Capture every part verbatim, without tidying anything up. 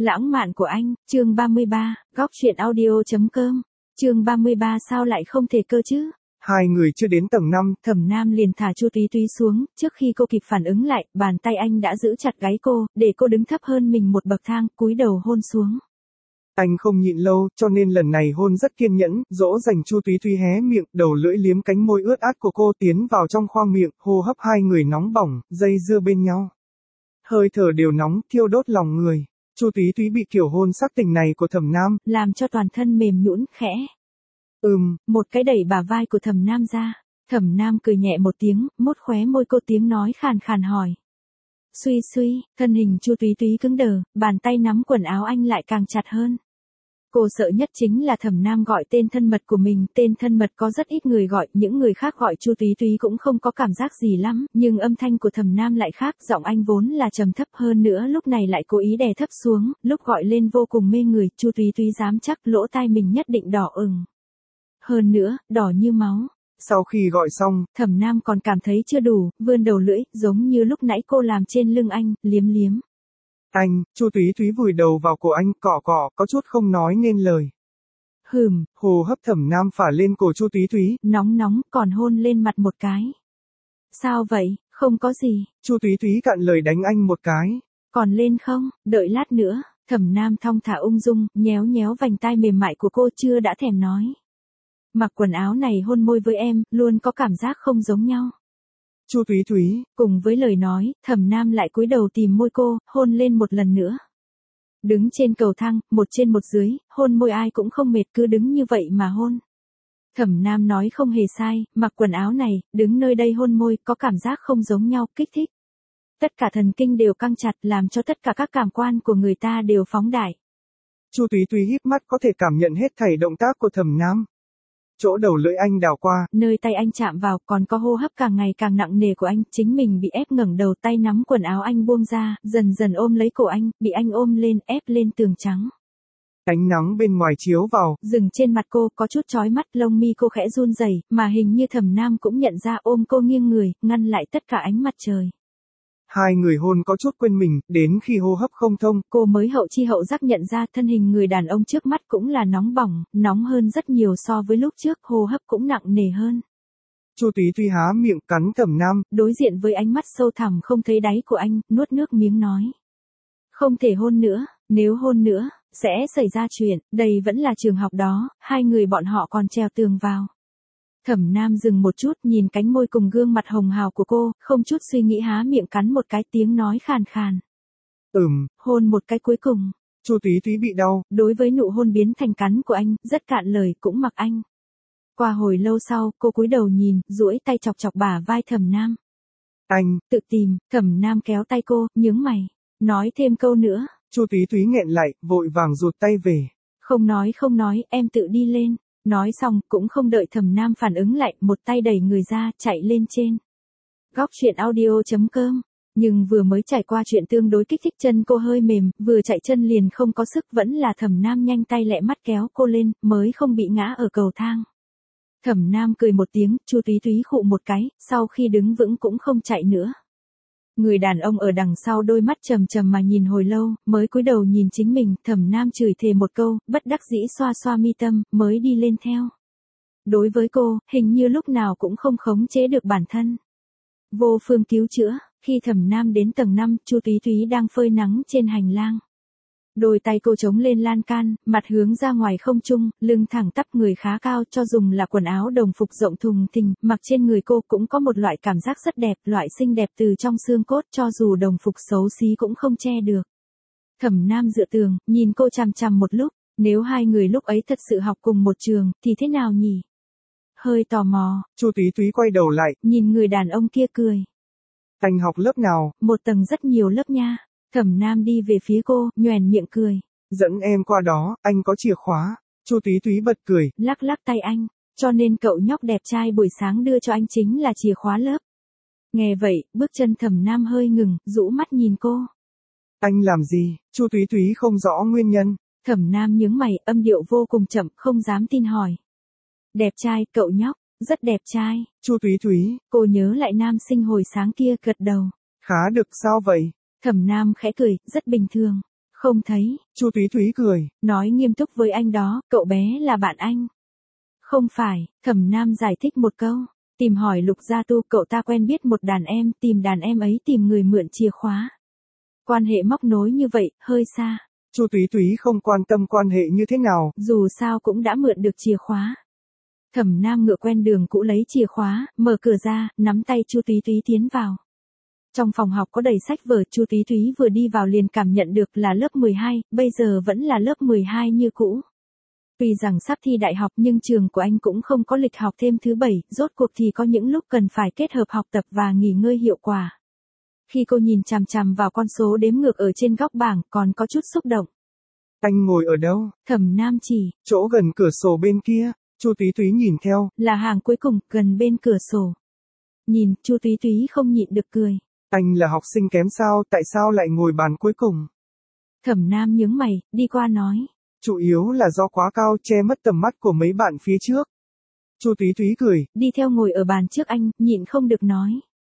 Lãng mạn của anh, chương ba mươi ba, góc truyện audio.com, chương ba mươi ba sao lại không thể cơ chứ? Hai người chưa đến tầng năm, Thẩm Nam liền thả Chu Túy Túy xuống, trước khi cô kịp phản ứng lại, bàn tay anh đã giữ chặt gáy cô, để cô đứng thấp hơn mình một bậc thang, cúi đầu hôn xuống. Anh không nhịn lâu, cho nên lần này hôn rất kiên nhẫn, dỗ dành Chu Túy Túy hé miệng, đầu lưỡi liếm cánh môi ướt át của cô tiến vào trong khoang miệng, hô hấp hai người nóng bỏng, dây dưa bên nhau. Hơi thở đều nóng, thiêu đốt lòng người. Chu Túy Túy bị kiểu hôn sắc tình này của Thẩm Nam, làm cho toàn thân mềm nhũn khẽ. Ừm, một cái đẩy bả vai của Thẩm Nam ra. Thẩm Nam cười nhẹ một tiếng, mốt khóe môi cô tiếng nói khàn khàn hỏi. Suy suy, thân hình Chu Túy Túy cứng đờ, bàn tay nắm quần áo anh lại càng chặt hơn. Cô sợ nhất chính là Thẩm Nam gọi tên thân mật của mình, tên thân mật có rất ít người gọi, những người khác gọi Chu Túy Túy cũng không có cảm giác gì lắm, nhưng âm thanh của Thẩm Nam lại khác, giọng anh vốn là trầm thấp hơn nữa lúc này lại cố ý đè thấp xuống, lúc gọi lên vô cùng mê người, Chu Túy Túy dám chắc lỗ tai mình nhất định đỏ ửng. Hơn nữa, đỏ như máu. Sau khi gọi xong, Thẩm Nam còn cảm thấy chưa đủ, vươn đầu lưỡi, giống như lúc nãy cô làm trên lưng anh, liếm liếm. Anh, Chu Túy Túy vùi đầu vào cổ anh, cọ cọ, có chút không nói nên lời. Hừm, Hồ hấp Thẩm Nam phả lên cổ Chu Túy Túy. Nóng nóng, còn hôn lên mặt một cái. Sao vậy, không có gì. Chu Túy Túy cạn lời đánh anh một cái. Còn lên không, đợi lát nữa. Thẩm Nam thong thả ung dung, nhéo nhéo vành tai mềm mại của cô chưa đã thèm nói. Mặc quần áo này hôn môi với em, luôn có cảm giác không giống nhau. Chu Túy Túy, cùng với lời nói, Thẩm Nam lại cúi đầu tìm môi cô, hôn lên một lần nữa. Đứng trên cầu thang, một trên một dưới, hôn môi ai cũng không mệt, cứ đứng như vậy mà hôn. Thẩm Nam nói không hề sai, mặc quần áo này, đứng nơi đây hôn môi, có cảm giác không giống nhau, kích thích. Tất cả thần kinh đều căng chặt, làm cho tất cả các cảm quan của người ta đều phóng đại. Chu Túy Túy híp mắt có thể cảm nhận hết thảy động tác của Thẩm Nam. Chỗ đầu lưỡi anh đảo qua, nơi tay anh chạm vào, còn có hô hấp càng ngày càng nặng nề của anh, chính mình bị ép ngẩng đầu, tay nắm quần áo anh buông ra, dần dần ôm lấy cổ anh, bị anh ôm lên, ép lên tường trắng. Ánh nắng bên ngoài chiếu vào, dừng trên mặt cô, có chút chói mắt, lông mi cô khẽ run rẩy, mà hình như Thẩm Nam cũng nhận ra, ôm cô nghiêng người, ngăn lại tất cả ánh mặt trời. Hai người hôn có chút quên mình, đến khi hô hấp không thông, cô mới hậu chi hậu giác nhận ra thân hình người đàn ông trước mắt cũng là nóng bỏng, nóng hơn rất nhiều so với lúc trước, hô hấp cũng nặng nề hơn. Chu Túy Túy há miệng cắn Thẩm Nam, đối diện với ánh mắt sâu thẳm không thấy đáy của anh, nuốt nước miếng nói. Không thể hôn nữa, nếu hôn nữa, sẽ xảy ra chuyện, đây vẫn là trường học đó, hai người bọn họ còn treo tường vào. Thẩm Nam dừng một chút, nhìn cánh môi cùng gương mặt hồng hào của cô, không chút suy nghĩ há miệng cắn một cái, tiếng nói khàn khàn. Ừm, hôn một cái cuối cùng. Chu Túy Túy bị đau, đối với nụ hôn biến thành cắn của anh, rất cạn lời cũng mặc anh. Qua hồi lâu sau, cô cúi đầu nhìn, duỗi tay chọc chọc bả vai Thẩm Nam. Anh, tự tìm, Thẩm Nam kéo tay cô, nhướng mày, nói thêm câu nữa. Chu Túy Túy nghẹn lại, vội vàng rụt tay về. Không nói không nói, em tự đi lên. Nói xong, cũng không đợi Thẩm Nam phản ứng lại, một tay đẩy người ra, chạy lên trên. Góc truyện audio.com. Nhưng vừa mới trải qua chuyện tương đối kích thích, chân cô hơi mềm, vừa chạy chân liền không có sức, vẫn là Thẩm Nam nhanh tay lẹ mắt kéo cô lên, mới không bị ngã ở cầu thang. Thẩm Nam cười một tiếng, Chu Túy Túy khụ một cái, sau khi đứng vững cũng không chạy nữa. Người đàn ông ở đằng sau đôi mắt trầm trầm mà nhìn hồi lâu, mới cúi đầu nhìn chính mình, Thẩm Nam chửi thề một câu, bất đắc dĩ xoa xoa mi tâm, mới đi lên theo. Đối với cô, hình như lúc nào cũng không khống chế được bản thân. Vô phương cứu chữa, khi Thẩm Nam đến tầng năm, Chu Túy Túy đang phơi nắng trên hành lang. Đôi tay cô chống lên lan can, mặt hướng ra ngoài không trung, lưng thẳng tắp, người khá cao, cho dùng là quần áo đồng phục rộng thùng thình, mặc trên người cô cũng có một loại cảm giác rất đẹp, loại xinh đẹp từ trong xương cốt, cho dù đồng phục xấu xí cũng không che được. Thẩm Nam dựa tường, nhìn cô chằm chằm một lúc, nếu hai người lúc ấy thật sự học cùng một trường, thì thế nào nhỉ? Hơi tò mò. Chu Túy Túy quay đầu lại, nhìn người đàn ông kia cười. Anh học lớp nào? Một tầng rất nhiều lớp nha. Thẩm Nam đi về phía cô, nhoẻn miệng cười. Dẫn em qua đó, anh có chìa khóa. Chu Túy Túy bật cười. Lắc lắc tay anh, cho nên cậu nhóc đẹp trai buổi sáng đưa cho anh chính là chìa khóa lớp. Nghe vậy, bước chân Thẩm Nam hơi ngừng, rũ mắt nhìn cô. Anh làm gì? Chu Túy Túy không rõ nguyên nhân. Thẩm Nam nhướng mày, âm điệu vô cùng chậm, không dám tin hỏi. Đẹp trai, cậu nhóc, rất đẹp trai. Chu Túy Túy. Cô nhớ lại nam sinh hồi sáng kia, gật đầu. Khá được, sao vậy? Thẩm Nam khẽ cười, rất bình thường. Không thấy. Chu Túy Túy cười. Nói nghiêm túc với anh đó, cậu bé là bạn anh. Không phải, Thẩm Nam giải thích một câu. Tìm hỏi Lục Gia Tu, cậu ta quen biết một đàn em, tìm đàn em ấy tìm người mượn chìa khóa. Quan hệ móc nối như vậy, hơi xa. Chu Túy Túy không quan tâm quan hệ như thế nào. Dù sao cũng đã mượn được chìa khóa. Thẩm Nam ngựa quen đường cũ lấy chìa khóa, mở cửa ra, nắm tay Chu Túy Túy tiến vào. Trong phòng học có đầy sách vở, Chu Túy Túy vừa đi vào liền cảm nhận được là lớp mười hai, bây giờ vẫn là lớp mười hai như cũ. Tuy rằng sắp thi đại học nhưng trường của anh cũng không có lịch học thêm thứ bảy, rốt cuộc thì có những lúc cần phải kết hợp học tập và nghỉ ngơi hiệu quả. Khi cô nhìn chằm chằm vào con số đếm ngược ở trên góc bảng còn có chút xúc động. Anh ngồi ở đâu? Thẩm Nam chỉ. Chỗ gần cửa sổ bên kia. Chu Túy Túy nhìn theo. Là hàng cuối cùng, gần bên cửa sổ. Nhìn, Chu Túy Túy không nhịn được cười. Anh là học sinh kém sao, tại sao lại ngồi bàn cuối cùng? Thẩm Nam nhướng mày, đi qua nói. Chủ yếu là do quá cao che mất tầm mắt của mấy bạn phía trước. Chu Túy Túy cười. Đi theo ngồi ở bàn trước anh, nhịn không được nói.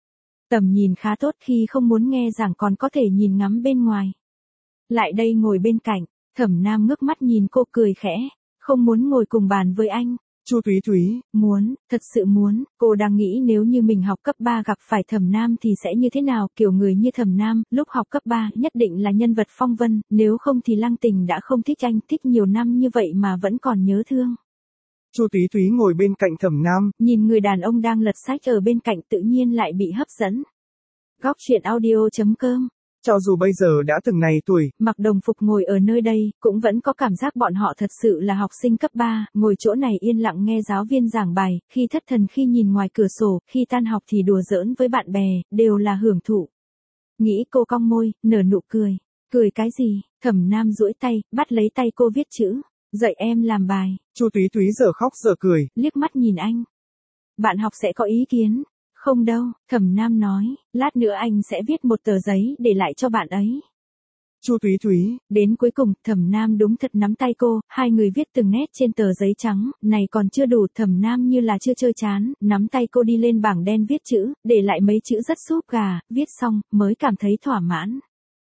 Tầm nhìn khá tốt, khi không muốn nghe giảng còn có thể nhìn ngắm bên ngoài. Lại đây ngồi bên cạnh, Thẩm Nam ngước mắt nhìn cô cười khẽ. Không muốn ngồi cùng bàn với anh. Chu Túy Túy. Muốn, thật sự muốn. Cô đang nghĩ nếu như mình học cấp ba gặp phải Thẩm Nam thì sẽ như thế nào. Kiểu người như Thẩm Nam, lúc học cấp ba nhất định là nhân vật phong vân. Nếu không thì Lăng Tình đã không thích anh, thích nhiều năm như vậy mà vẫn còn nhớ thương. Chu Túy Túy ngồi bên cạnh Thẩm Nam. Nhìn người đàn ông đang lật sách ở bên cạnh tự nhiên lại bị hấp dẫn. Góc truyện audio chấm com. Cho dù bây giờ đã từng này tuổi, mặc đồng phục ngồi ở nơi đây, cũng vẫn có cảm giác bọn họ thật sự là học sinh cấp ba, ngồi chỗ này yên lặng nghe giáo viên giảng bài, khi thất thần khi nhìn ngoài cửa sổ, khi tan học thì đùa giỡn với bạn bè, đều là hưởng thụ. Nghĩ cô cong môi, nở nụ cười. Cười cái gì? Thẩm Nam duỗi tay, bắt lấy tay cô viết chữ. Dạy em làm bài. Chu Túy Túy giờ khóc giờ cười. Liếc mắt nhìn anh. Bạn học sẽ có ý kiến. Không đâu, Thẩm Nam nói, lát nữa anh sẽ viết một tờ giấy để lại cho bạn ấy. Chu Túy Túy. Đến cuối cùng, Thẩm Nam đúng thật nắm tay cô, hai người viết từng nét trên tờ giấy trắng, này còn chưa đủ, Thẩm Nam như là chưa chơi chán, nắm tay cô đi lên bảng đen viết chữ, để lại mấy chữ rất súp gà, viết xong, mới cảm thấy thỏa mãn.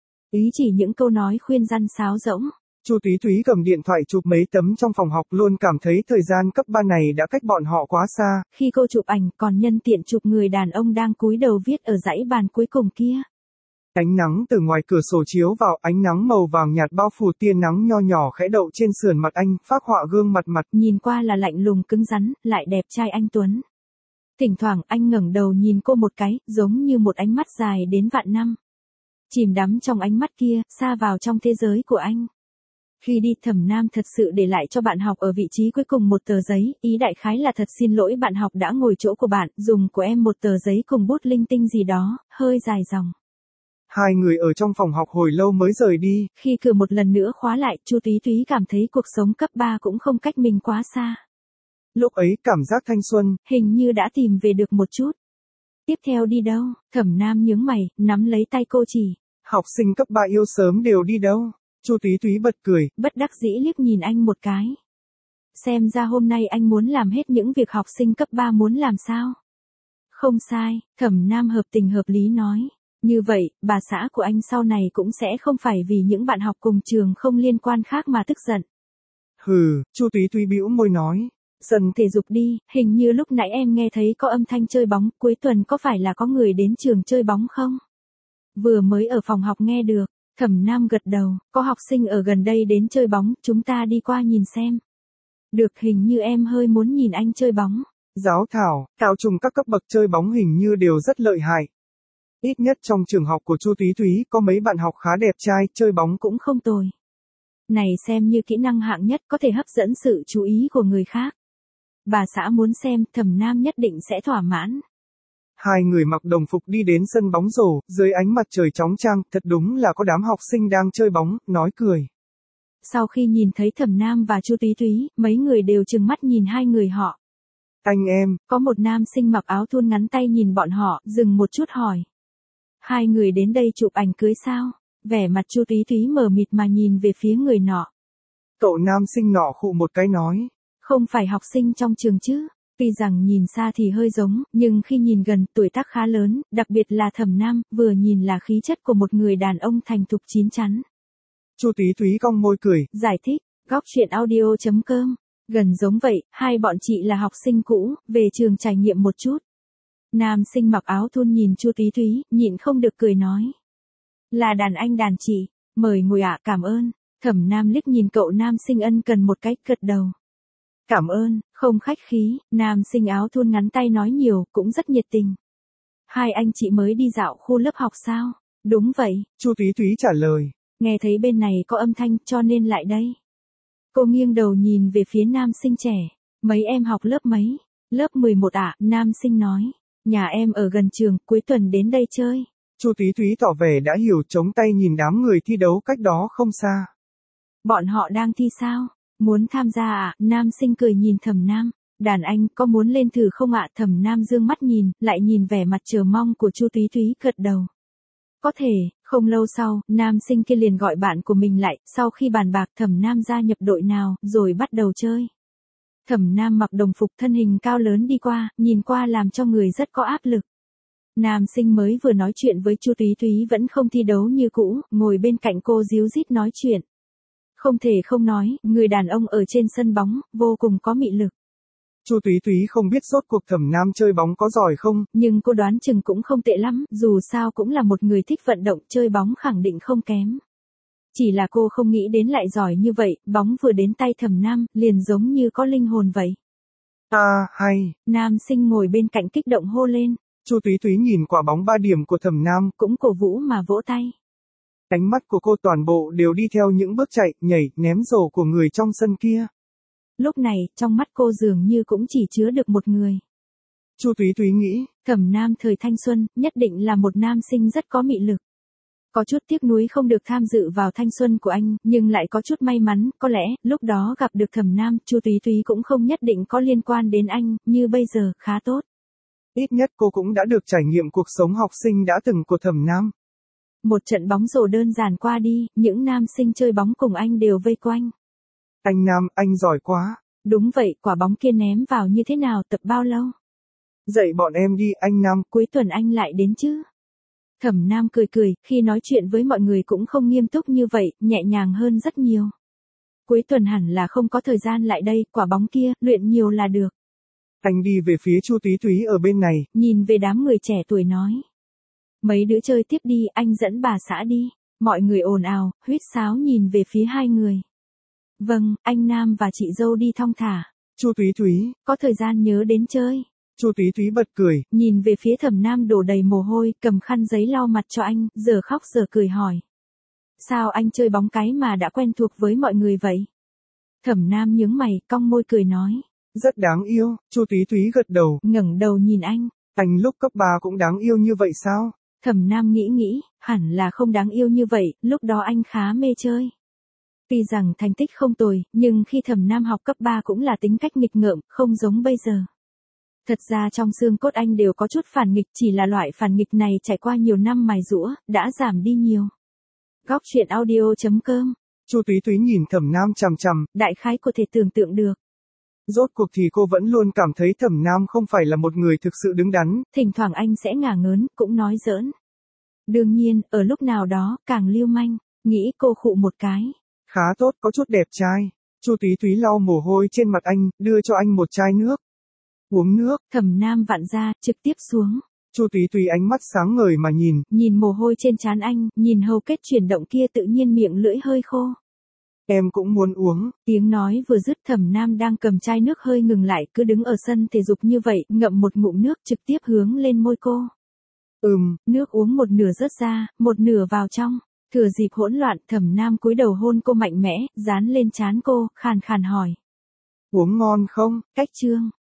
Ý chỉ những câu nói khuyên răn sáo rỗng. Chu Túy Túy cầm điện thoại chụp mấy tấm trong phòng học, luôn cảm thấy thời gian cấp ba này đã cách bọn họ quá xa. Khi cô chụp ảnh còn nhân tiện chụp người đàn ông đang cúi đầu viết ở dãy bàn cuối cùng kia. Ánh nắng từ ngoài cửa sổ chiếu vào, ánh nắng màu vàng nhạt bao phủ, tia nắng nho nhỏ khẽ đậu trên sườn mặt anh, phác họa gương mặt mặt. Nhìn qua là lạnh lùng cứng rắn, lại đẹp trai anh tuấn. Thỉnh thoảng anh ngẩng đầu nhìn cô một cái, giống như một ánh mắt dài đến vạn năm. Chìm đắm trong ánh mắt kia, xa vào trong thế giới của anh. Khi đi, Thẩm Nam thật sự để lại cho bạn học ở vị trí cuối cùng một tờ giấy, ý đại khái là thật xin lỗi bạn học đã ngồi chỗ của bạn, dùng của em một tờ giấy cùng bút linh tinh gì đó, hơi dài dòng. Hai người ở trong phòng học hồi lâu mới rời đi. Khi cửa một lần nữa khóa lại, Chu Túy Túy cảm thấy cuộc sống cấp ba cũng không cách mình quá xa. Lúc ấy cảm giác thanh xuân, hình như đã tìm về được một chút. Tiếp theo đi đâu? Thẩm Nam nhướng mày, nắm lấy tay cô chỉ. Học sinh cấp ba yêu sớm đều đi đâu? Chu Túy Túy bật cười. Bất đắc dĩ liếc nhìn anh một cái. Xem ra hôm nay anh muốn làm hết những việc học sinh cấp ba muốn làm sao? Không sai, Thẩm Nam hợp tình hợp lý nói. Như vậy, bà xã của anh sau này cũng sẽ không phải vì những bạn học cùng trường không liên quan khác mà tức giận. Hừ, Chu Túy Túy bĩu môi nói. Dần thể dục đi, hình như lúc nãy em nghe thấy có âm thanh chơi bóng, cuối tuần có phải là có người đến trường chơi bóng không? Vừa mới ở phòng học nghe được. Thẩm Nam gật đầu, có học sinh ở gần đây đến chơi bóng, chúng ta đi qua nhìn xem. Được, hình như em hơi muốn nhìn anh chơi bóng. Giáo thảo, cao trung các cấp bậc chơi bóng hình như đều rất lợi hại. Ít nhất trong trường học của Chu Túy Túy có mấy bạn học khá đẹp trai, chơi bóng cũng không tồi. Này xem như kỹ năng hạng nhất có thể hấp dẫn sự chú ý của người khác. Bà xã muốn xem, Thẩm Nam nhất định sẽ thỏa mãn. Hai người mặc đồng phục đi đến sân bóng rổ, dưới ánh mặt trời chói chang, thật đúng là có đám học sinh đang chơi bóng, nói cười. Sau khi nhìn thấy Thẩm Nam và Chu Túy Túy, mấy người đều trừng mắt nhìn hai người họ. Anh em, có một nam sinh mặc áo thun ngắn tay nhìn bọn họ, dừng một chút hỏi. Hai người đến đây chụp ảnh cưới sao? Vẻ mặt Chu Túy Túy mờ mịt mà nhìn về phía người nọ. Cậu nam sinh nọ khụ một cái nói. Không phải học sinh trong trường chứ? Tuy rằng nhìn xa thì hơi giống, nhưng khi nhìn gần, tuổi tác khá lớn, đặc biệt là Thẩm Nam, vừa nhìn là khí chất của một người đàn ông thành thục chín chắn. Chu Túy Túy cong môi cười. Giải thích, góc truyện audio chấm com. Gần giống vậy, hai bọn chị là học sinh cũ, về trường trải nghiệm một chút. Nam sinh mặc áo thun nhìn Chu Túy Túy, nhịn không được cười nói. Là đàn anh đàn chị, mời ngồi ạ, cảm ơn. Thẩm Nam liếc nhìn cậu nam sinh ân cần một cái, gật đầu. Cảm ơn, không khách khí, nam sinh áo thun ngắn tay nói nhiều, cũng rất nhiệt tình. Hai anh chị mới đi dạo khu lớp học sao? Đúng vậy. Chu Túy Túy trả lời. Nghe thấy bên này có âm thanh cho nên lại đây. Cô nghiêng đầu nhìn về phía nam sinh trẻ. Mấy em học lớp mấy? Lớp mười một ạ, nam sinh nói. Nhà em ở gần trường, cuối tuần đến đây chơi. Chu Túy Túy tỏ vẻ đã hiểu, chống tay nhìn đám người thi đấu cách đó không xa. Bọn họ đang thi sao? Muốn tham gia ạ? Nam sinh cười nhìn Thẩm Nam. Đàn anh có muốn lên thử không ạ? Thẩm Nam dương mắt nhìn, lại nhìn vẻ mặt chờ mong của Chu Túy Túy, gật đầu. Có thể. Không lâu sau, nam sinh kia liền gọi bạn của mình lại, sau khi bàn bạc Thẩm Nam gia nhập đội nào, rồi bắt đầu chơi. Thẩm Nam mặc đồng phục, thân hình cao lớn đi qua, nhìn qua làm cho người rất có áp lực. Nam sinh mới vừa nói chuyện với Chu Túy Túy vẫn không thi đấu như cũ, ngồi bên cạnh cô díu dít nói chuyện. Không thể không nói, người đàn ông ở trên sân bóng, vô cùng có mị lực. Chu Túy Túy không biết rốt cuộc Thẩm Nam chơi bóng có giỏi không, nhưng cô đoán chừng cũng không tệ lắm, dù sao cũng là một người thích vận động, chơi bóng khẳng định không kém. Chỉ là cô không nghĩ đến lại giỏi như vậy, bóng vừa đến tay Thẩm Nam, liền giống như có linh hồn vậy. À, hay. Nam sinh ngồi bên cạnh kích động hô lên. Chu Túy Túy nhìn quả bóng ba điểm của Thẩm Nam, cũng cổ vũ mà vỗ tay. Ánh mắt của cô toàn bộ đều đi theo những bước chạy, nhảy, ném rổ của người trong sân kia. Lúc này, trong mắt cô dường như cũng chỉ chứa được một người. Chu Túy Túy nghĩ, Thẩm Nam thời thanh xuân, nhất định là một nam sinh rất có mị lực. Có chút tiếc nuối không được tham dự vào thanh xuân của anh, nhưng lại có chút may mắn, có lẽ, lúc đó gặp được Thẩm Nam, Chu Túy Túy cũng không nhất định có liên quan đến anh, như bây giờ, khá tốt. Ít nhất cô cũng đã được trải nghiệm cuộc sống học sinh đã từng của Thẩm Nam. Một trận bóng rổ đơn giản qua đi, những nam sinh chơi bóng cùng anh đều vây quanh. Anh Nam, anh giỏi quá. Đúng vậy, quả bóng kia ném vào như thế nào, tập bao lâu? Dạy bọn em đi, anh Nam. Cuối tuần anh lại đến chứ? Thẩm Nam cười cười, khi nói chuyện với mọi người cũng không nghiêm túc như vậy, nhẹ nhàng hơn rất nhiều. Cuối tuần hẳn là không có thời gian lại đây, quả bóng kia, luyện nhiều là được. Anh đi về phía Chu Túy Túy ở bên này. Nhìn về đám người trẻ tuổi nói. Mấy đứa chơi tiếp đi, anh dẫn bà xã đi. Mọi người ồn ào, huýt sáo nhìn về phía hai người. Vâng, anh Nam và chị dâu đi thong thả. Chu Túy Túy, có thời gian nhớ đến chơi. Chu Túy Túy bật cười. Nhìn về phía Thẩm Nam đổ đầy mồ hôi, cầm khăn giấy lau mặt cho anh, giờ khóc giờ cười hỏi. Sao anh chơi bóng cái mà đã quen thuộc với mọi người vậy? Thẩm Nam nhướng mày, cong môi cười nói. Rất đáng yêu, Chu Túy Túy gật đầu. Ngẩng đầu nhìn anh. Anh lúc cấp ba cũng đáng yêu như vậy sao? Thẩm Nam nghĩ nghĩ, hẳn là không đáng yêu như vậy, lúc đó anh khá mê chơi. Tuy rằng thành tích không tồi, nhưng khi Thẩm Nam học cấp ba cũng là tính cách nghịch ngợm, không giống bây giờ. Thật ra trong xương cốt anh đều có chút phản nghịch, chỉ là loại phản nghịch này trải qua nhiều năm mài giũa, đã giảm đi nhiều. Góc truyện audio chấm com. Chu Túy Túy nhìn Thẩm Nam chằm chằm, đại khái có thể tưởng tượng được. Rốt cuộc thì cô vẫn luôn cảm thấy Thẩm Nam không phải là một người thực sự đứng đắn. Thỉnh thoảng anh sẽ ngả ngớn, cũng nói giỡn. Đương nhiên, ở lúc nào đó, càng lưu manh, nghĩ cô khụ một cái. Khá tốt, có chút đẹp trai. Chu Túy Túy lau mồ hôi trên mặt anh, đưa cho anh một chai nước. Uống nước. Thẩm Nam vặn ra, trực tiếp xuống. Chu Túy Túy ánh mắt sáng ngời mà nhìn. Nhìn mồ hôi trên trán anh, nhìn hầu kết chuyển động kia tự nhiên miệng lưỡi hơi khô. Em cũng muốn uống. Tiếng nói vừa dứt Thẩm Nam đang cầm chai nước hơi ngừng lại, cứ đứng ở sân thể dục như vậy, ngậm một ngụm nước trực tiếp hướng lên môi cô. Ừm, nước uống một nửa rớt ra, một nửa vào trong. Thừa dịp hỗn loạn, Thẩm Nam cúi đầu hôn cô mạnh mẽ, dán lên trán cô, khàn khàn hỏi. Uống ngon không? Cách chương.